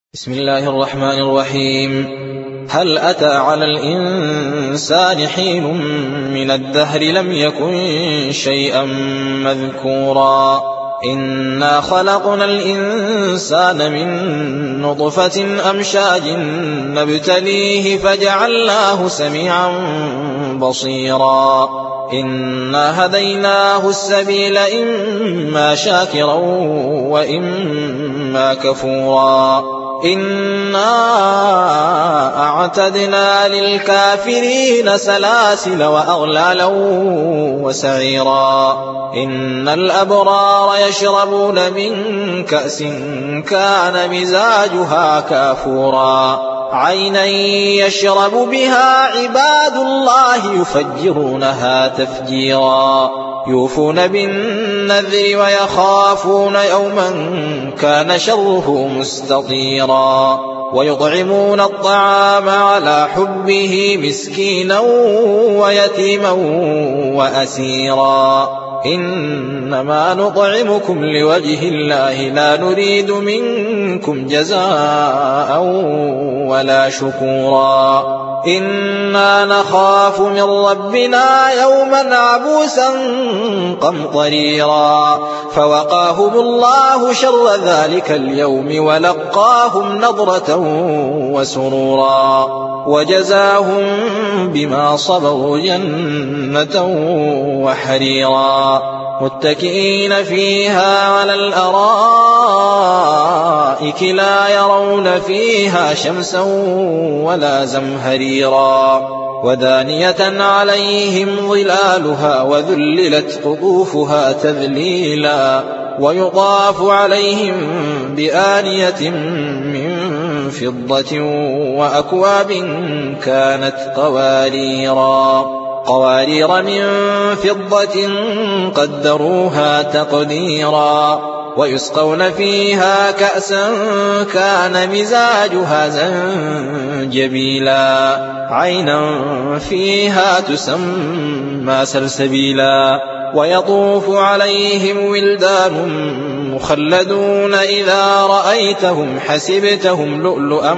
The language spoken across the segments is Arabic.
بسم الله الرحمن الرحيم. هل أتى على الإنسان حين من الدهر لم يكن شيئا مذكورا إنا خلقنا الإنسان من نطفة أمشاج نبتليه فجعلناه سميعا بصيرا إنا هديناه السبيل إما شاكرا وإما كفورا إنا أعتدنا للكافرين سلاسل وأغلالا وسعيرا إن الأبرار يشربون من كأس كان مزاجها كافورا عينا يشرب بها عباد الله يفجرونها تفجيرا يوفون بالنذر ويخافون يوما كان شره مستطيرا ويطعمون الطعام على حبه مسكينا ويتيما وأسيرا إنما نطعمكم لوجه الله لا نريد منكم جزاء ولا شكورا إنا نخاف من ربنا يوما عبوسا قمطريرا فوقاهم الله شر ذلك اليوم ولقاهم نضرة وسرورا وجزاهم بما صبروا جنة وحريرا متكئين فيها على الأرائك لا يرون فيها شمسا ولا زمهريرا ودانية عليهم ظلالها وذللت قطوفها تذليلا ويطاف عليهم بآنية من فضة وأكواب كانت قوارير من فضة قدروها تقديرا ويسقون فيها كأسا كان مزاجها زنجبيلا عينا فيها تسمى سلسبيلا ويطوف عليهم ولدان مخلدون إذا رأيتهم حسبتهم لؤلؤا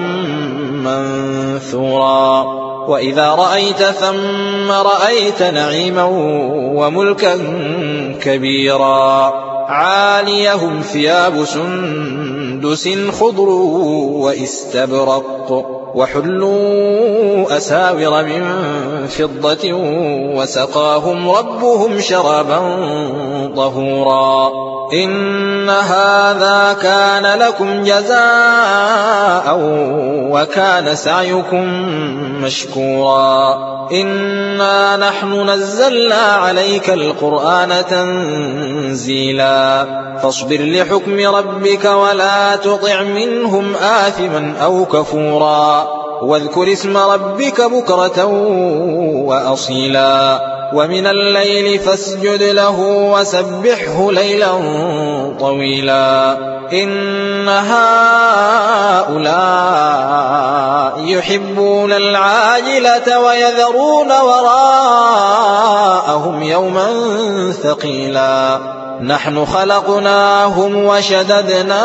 منثورا وإذا رأيت ثم رأيت نعيما وملكا كبيرا عاليهم ثياب سندس خضر واستبرق وحلوا أساور من فضة وسقاهم ربهم شرابا طهورا إن هذا كان لكم جزاء وكان سعيكم مشكورا إنا نحن نزلنا عليك القرآن تنزيلا فاصبر لحكم ربك ولا تطع منهم آثما أو كفورا واذكر اسم ربك بكرة وأصيلا ومن الليل فاسجد له وسبحه ليلا طويلا إن هؤلاء يحبون العاجلة ويذرون وراءهم يوما ثقيلا نحن خلقناهم وشددنا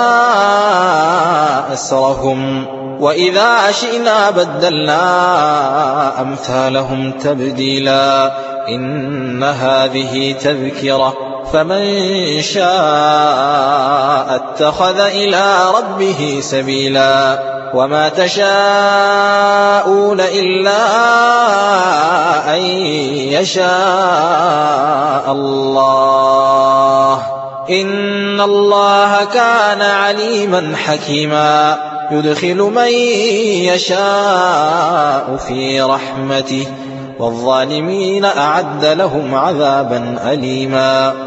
أسرهم وإذا شئنا بدلنا أمثالهم تبديلا إن هذه تذكرة فمن شاء اتخذ إلى ربه سبيلا وما تشاءون إلا أن يشاء الله إن الله كان عليما حكيما يدخل من يشاء في رحمته والظالمين أعد لهم عذابا أليما